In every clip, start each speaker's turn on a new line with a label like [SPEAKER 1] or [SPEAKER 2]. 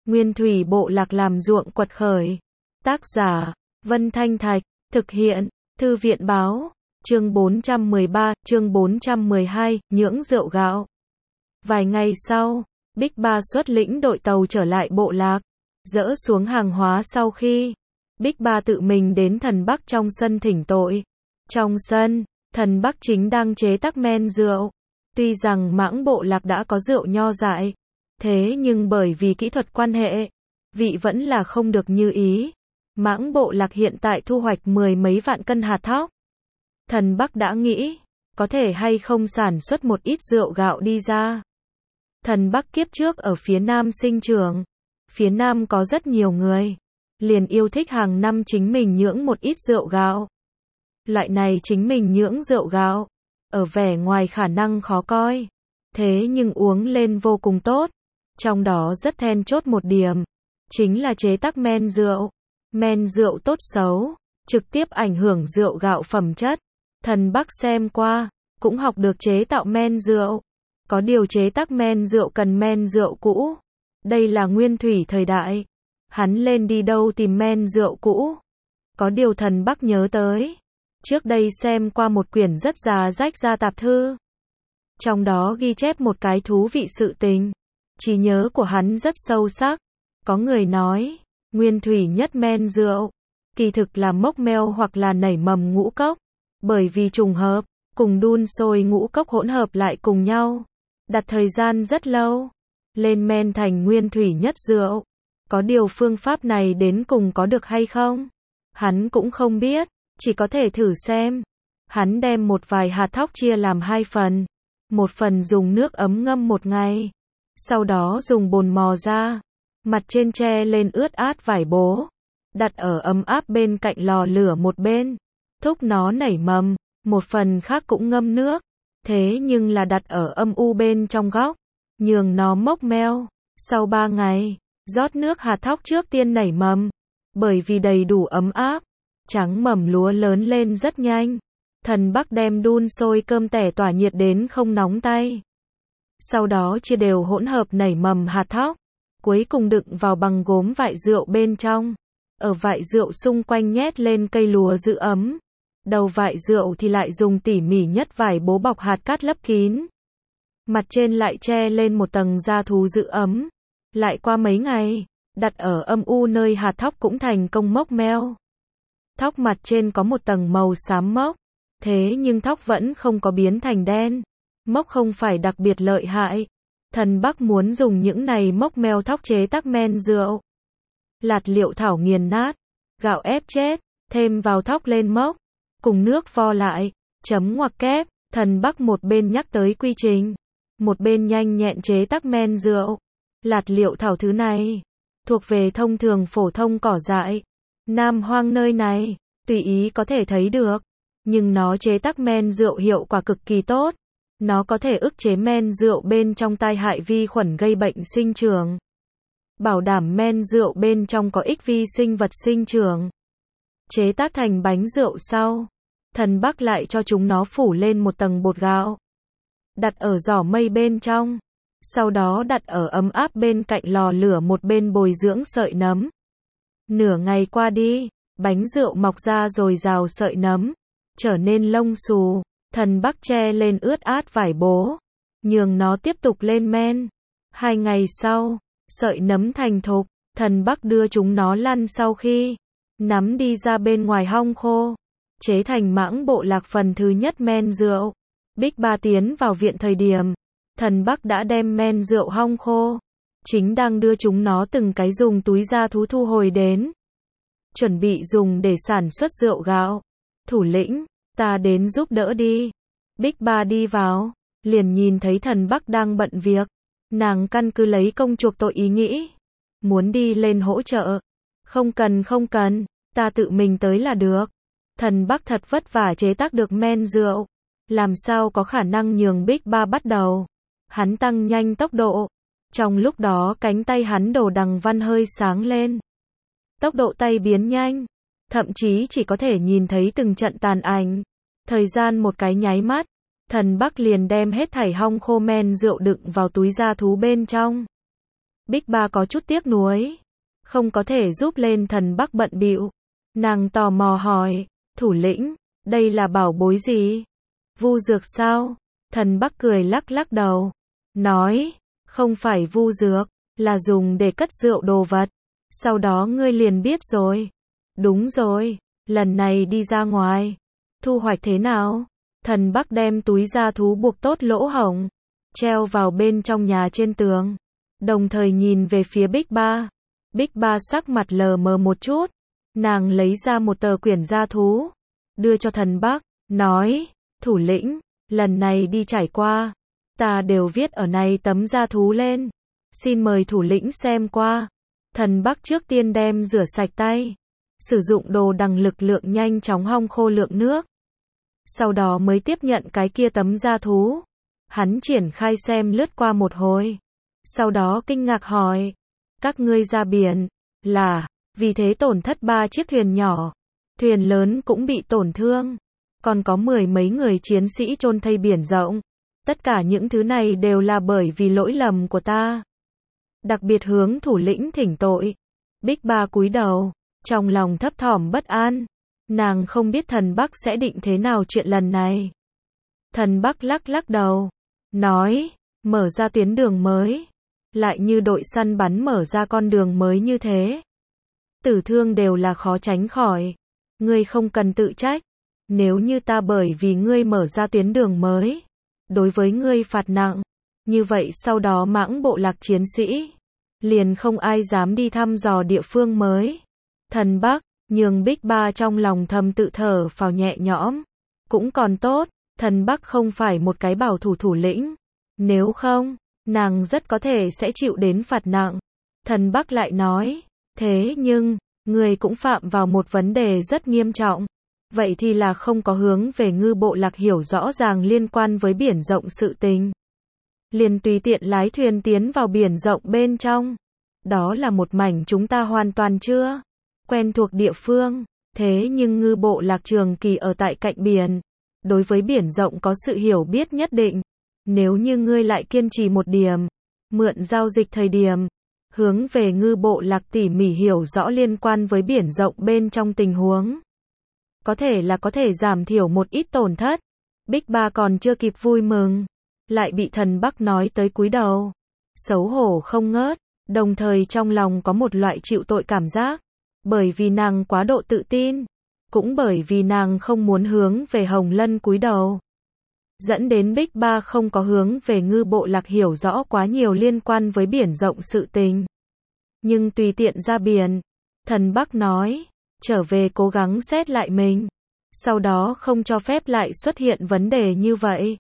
[SPEAKER 1] Nguyên thủy bộ lạc làm ruộng quật khởi. Tác giả, Vân Thanh Thạch, thực hiện, Thư viện báo, chương 413, chương 412, nhưỡng rượu gạo. Vài ngày sau, Big Ba xuất lĩnh đội tàu trở lại bộ lạc, dỡ xuống hàng hóa sau khi Big Ba tự mình đến thần Bắc trong sân thỉnh tội. Trong sân, thần Bắc chính đang chế tác men rượu. Tuy rằng mãng bộ lạc đã có rượu nho dại, thế nhưng bởi vì kỹ thuật quan hệ, vị vẫn là không được như ý. Mãng bộ lạc hiện tại thu hoạch 10 mấy vạn cân hạt thóc. Thần Bắc đã nghĩ, có thể hay không sản xuất một ít rượu gạo đi ra. Thần Bắc kiếp trước ở phía Nam sinh trưởng. Phía Nam có rất nhiều người, liền yêu thích hàng năm chính mình nhưỡng một ít rượu gạo. Loại này chính mình nhưỡng rượu gạo, ở vẻ ngoài khả năng khó coi, thế nhưng uống lên vô cùng tốt. Trong đó rất then chốt một điểm, chính là chế tác men rượu. Men rượu tốt xấu, trực tiếp ảnh hưởng rượu gạo phẩm chất. Thần Bắc xem qua, cũng học được chế tạo men rượu. Có điều chế tác men rượu cần men rượu cũ. Đây là nguyên thủy thời đại. Hắn lên đi đâu tìm men rượu cũ. Có điều thần Bắc nhớ tới. Trước đây xem qua một quyển rất già rách ra tạp thư. Trong đó ghi chép một cái thú vị sự tình. Trí nhớ của hắn rất sâu sắc. Có người nói, nguyên thủy nhất men rượu, kỳ thực là mốc meo hoặc là nảy mầm ngũ cốc. Bởi vì trùng hợp, cùng đun sôi ngũ cốc hỗn hợp lại cùng nhau. Đặt thời gian rất lâu, lên men thành nguyên thủy nhất rượu. Có điều phương pháp này đến cùng có được hay không? Hắn cũng không biết, chỉ có thể thử xem. Hắn đem một vài hạt thóc chia làm hai phần. Một phần dùng nước ấm ngâm một ngày. Sau đó dùng bồn mò ra. Mặt trên che lên ướt át vải bố. Đặt ở ấm áp bên cạnh lò lửa một bên. Thúc nó nảy mầm. Một phần khác cũng ngâm nước. Thế nhưng là đặt ở âm u bên trong góc. Nhường nó mốc meo. Sau 3 ngày, rót nước hạt thóc trước tiên nảy mầm. Bởi vì đầy đủ ấm áp, trắng mầm lúa lớn lên rất nhanh. Thần Bắc đem đun sôi cơm tẻ tỏa nhiệt đến không nóng tay. Sau đó chia đều hỗn hợp nảy mầm hạt thóc. Cuối cùng đựng vào bằng gốm vại rượu bên trong. Ở vại rượu xung quanh nhét lên cây lúa giữ ấm. Đầu vại rượu thì lại dùng tỉ mỉ nhất vải bố bọc hạt cát lấp kín. Mặt trên lại che lên một tầng da thú giữ ấm. Lại qua mấy ngày, đặt ở âm u nơi hạt thóc cũng thành công mốc meo. Thóc mặt trên có một tầng màu xám mốc. Thế nhưng thóc vẫn không có biến thành đen. Mốc không phải đặc biệt lợi hại. Thần Bắc muốn dùng những này mốc meo thóc chế tác men rượu. Lạt liệu thảo nghiền nát, gạo ép chết, thêm vào thóc lên mốc, cùng nước vo lại, chấm ngoặc kép. Thần Bắc một bên nhắc tới quy trình, một bên nhanh nhẹn chế tác men rượu. Lạt liệu thảo thứ này, thuộc về thông thường phổ thông cỏ dại. Nam hoang nơi này, tùy ý có thể thấy được. Nhưng nó chế tác men rượu hiệu quả cực kỳ tốt. Nó có thể ức chế men rượu bên trong tai hại vi khuẩn gây bệnh sinh trưởng. Bảo đảm men rượu bên trong có ích vi sinh vật sinh trưởng. Chế tác thành bánh rượu sau, thần Bắc lại cho chúng nó phủ lên một tầng bột gạo. Đặt ở giỏ mây bên trong. Sau đó đặt ở ấm áp bên cạnh lò lửa một bên bồi dưỡng sợi nấm. Nửa ngày qua đi, bánh rượu mọc ra rồi rào sợi nấm. Trở nên lông xù. Thần Bắc che lên ướt át vải bố. Nhường nó tiếp tục lên men. 2 ngày sau, sợi nấm thành thục. Thần Bắc đưa chúng nó lăn sau khi nắm đi ra bên ngoài hong khô. Chế thành mãng bộ lạc phần thứ nhất men rượu. Big Ba tiến vào viện thời điểm. Thần Bắc đã đem men rượu hong khô. Chính đang đưa chúng nó từng cái dùng túi da thú thu hồi đến. Chuẩn bị dùng để sản xuất rượu gạo. Thủ lĩnh, ta đến giúp đỡ đi. Big Ba đi vào, liền nhìn thấy thần Bắc đang bận việc. Nàng căn cứ lấy công chuộc tội ý nghĩ. Muốn đi lên hỗ trợ. Không cần, ta tự mình tới là được. Thần Bắc thật vất vả chế tác được men rượu. Làm sao có khả năng nhường Big Ba bắt đầu. Hắn tăng nhanh tốc độ. Trong lúc đó cánh tay hắn đồ đằng văn hơi sáng lên. Tốc độ tay biến nhanh. Thậm chí chỉ có thể nhìn thấy từng trận tàn ảnh. Thời gian một cái nháy mắt. Thần Bắc liền đem hết thảy hong khô men rượu đựng vào túi da thú bên trong. Bích Ba có chút tiếc nuối, không có thể giúp lên thần Bắc bận bịu. Nàng tò mò hỏi, thủ lĩnh, đây là bảo bối gì? Vu dược sao? Thần Bắc cười lắc lắc đầu, nói, không phải vu dược, là dùng để cất rượu đồ vật. Sau đó ngươi liền biết rồi. Đúng rồi, lần này đi ra ngoài, thu hoạch thế nào? Thần Bắc đem túi da thú buộc tốt lỗ hổng, treo vào bên trong nhà trên tường, đồng thời nhìn về phía Bích Ba. Bích Ba sắc mặt lờ mờ một chút, nàng lấy ra một tờ quyển da thú, đưa cho thần Bắc, nói, thủ lĩnh, lần này đi trải qua, ta đều viết ở này tấm da thú lên, xin mời thủ lĩnh xem qua. Thần Bắc trước tiên đem rửa sạch tay, sử dụng đồ đằng lực lượng nhanh chóng hong khô lượng nước, sau đó mới tiếp nhận cái kia tấm da thú. Hắn triển khai xem lướt qua một hồi, sau đó kinh ngạc hỏi, các ngươi ra biển, là, vì thế tổn thất 3 chiếc thuyền nhỏ, thuyền lớn cũng bị tổn thương, còn có 10 mấy người chiến sĩ chôn thây biển rộng. Tất cả những thứ này đều là bởi vì lỗi lầm của ta. Đặc biệt hướng thủ lĩnh thỉnh tội. Bích Ba cúi đầu, trong lòng thấp thỏm bất an. Nàng không biết thần Bắc sẽ định thế nào chuyện lần này. Thần Bắc lắc lắc đầu, nói, mở ra tuyến đường mới, lại như đội săn bắn mở ra con đường mới như thế. Tử thương đều là khó tránh khỏi, ngươi không cần tự trách. Nếu như ta bởi vì ngươi mở ra tuyến đường mới, đối với ngươi phạt nặng, như vậy sau đó mãng bộ lạc chiến sĩ, liền không ai dám đi thăm dò địa phương mới. Thần Bắc, nhường Bích Ba trong lòng thầm tự thở phào nhẹ nhõm. Cũng còn tốt, thần Bắc không phải một cái bảo thủ thủ lĩnh. Nếu không, nàng rất có thể sẽ chịu đến phạt nặng. Thần Bắc lại nói, thế nhưng, ngươi cũng phạm vào một vấn đề rất nghiêm trọng. Vậy thì là không có hướng về ngư bộ lạc hiểu rõ ràng liên quan với biển rộng sự tình. Liền tùy tiện lái thuyền tiến vào biển rộng bên trong. Đó là một mảnh chúng ta hoàn toàn chưa quen thuộc địa phương. Thế nhưng ngư bộ lạc trường kỳ ở tại cạnh biển, đối với biển rộng có sự hiểu biết nhất định. Nếu như ngươi lại kiên trì một điểm, mượn giao dịch thời điểm, hướng về ngư bộ lạc tỉ mỉ hiểu rõ liên quan với biển rộng bên trong tình huống, có thể giảm thiểu một ít tổn thất. Bích Ba còn chưa kịp vui mừng, lại bị thần Bắc nói tới cúi đầu, xấu hổ không ngớt, đồng thời trong lòng có một loại chịu tội cảm giác, bởi vì nàng quá độ tự tin, cũng bởi vì nàng không muốn hướng về Hồng Lân cúi đầu, dẫn đến Bích Ba không có hướng về ngư bộ lạc hiểu rõ quá nhiều liên quan với biển rộng sự tình. Nhưng tùy tiện ra biển, thần Bắc nói, trở về cố gắng xét lại mình, sau đó không cho phép lại xuất hiện vấn đề như vậy.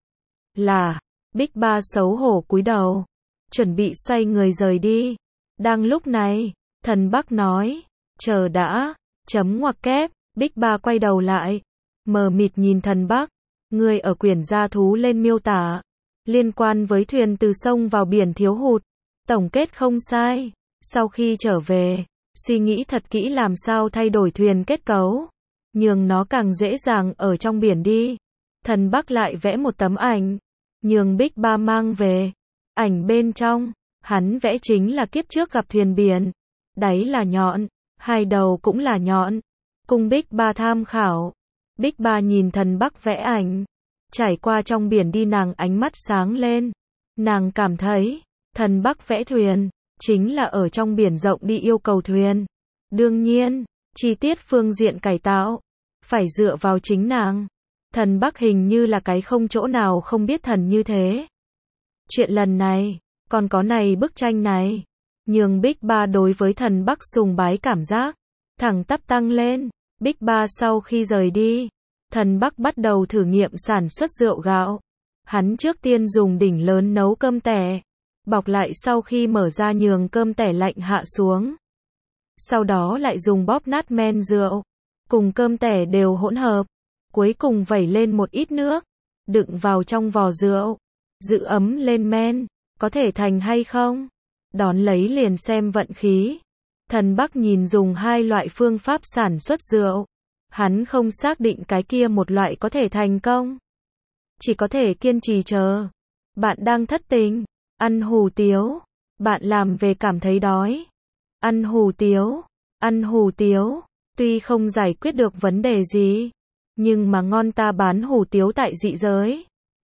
[SPEAKER 1] Là, Bích Ba xấu hổ cúi đầu, chuẩn bị xoay người rời đi. Đang lúc này, thần Bắc nói, chờ đã, chấm ngoặc kép. Bích Ba quay đầu lại, mờ mịt nhìn thần Bắc, người ở quyển gia thú lên miêu tả, liên quan với thuyền từ sông vào biển thiếu hụt, tổng kết không sai. Sau khi trở về, suy nghĩ thật kỹ làm sao thay đổi thuyền kết cấu, nhường nó càng dễ dàng ở trong biển đi. Thần Bắc lại vẽ một tấm ảnh, nhường Bích Ba mang về. Ảnh bên trong, hắn vẽ chính là kiếp trước gặp thuyền biển, đáy là nhọn, hai đầu cũng là nhọn, cùng Bích Ba tham khảo. Bích Ba nhìn thần Bắc vẽ ảnh, trải qua trong biển đi, nàng ánh mắt sáng lên. Nàng cảm thấy, thần Bắc vẽ thuyền, chính là ở trong biển rộng đi yêu cầu thuyền. Đương nhiên, chi tiết phương diện cải tạo, phải dựa vào chính nàng. Thần Bắc hình như là cái không chỗ nào không biết thần như thế. Chuyện lần này, còn có này bức tranh này, nhường Bích Ba đối với thần Bắc sùng bái cảm giác thẳng tắp tăng lên. Bích Ba sau khi rời đi, thần Bắc bắt đầu thử nghiệm sản xuất rượu gạo. Hắn trước tiên dùng đỉnh lớn nấu cơm tẻ, bọc lại sau khi mở ra nhường cơm tẻ lạnh hạ xuống. Sau đó lại dùng bóp nát men rượu, cùng cơm tẻ đều hỗn hợp, cuối cùng vẩy lên một ít nước, đựng vào trong vò rượu, giữ ấm lên men, có thể thành hay không? Đón lấy liền xem vận khí. Thần Bắc nhìn dùng hai loại phương pháp sản xuất rượu, hắn không xác định cái kia một loại có thể thành công, chỉ có thể kiên trì chờ. Bạn đang thất tình, ăn hủ tiếu, Bạn làm về cảm thấy đói. Ăn hủ tiếu. Ăn hủ tiếu. Tuy không giải quyết được vấn đề gì, nhưng mà ngon ta bán hủ tiếu tại dị giới.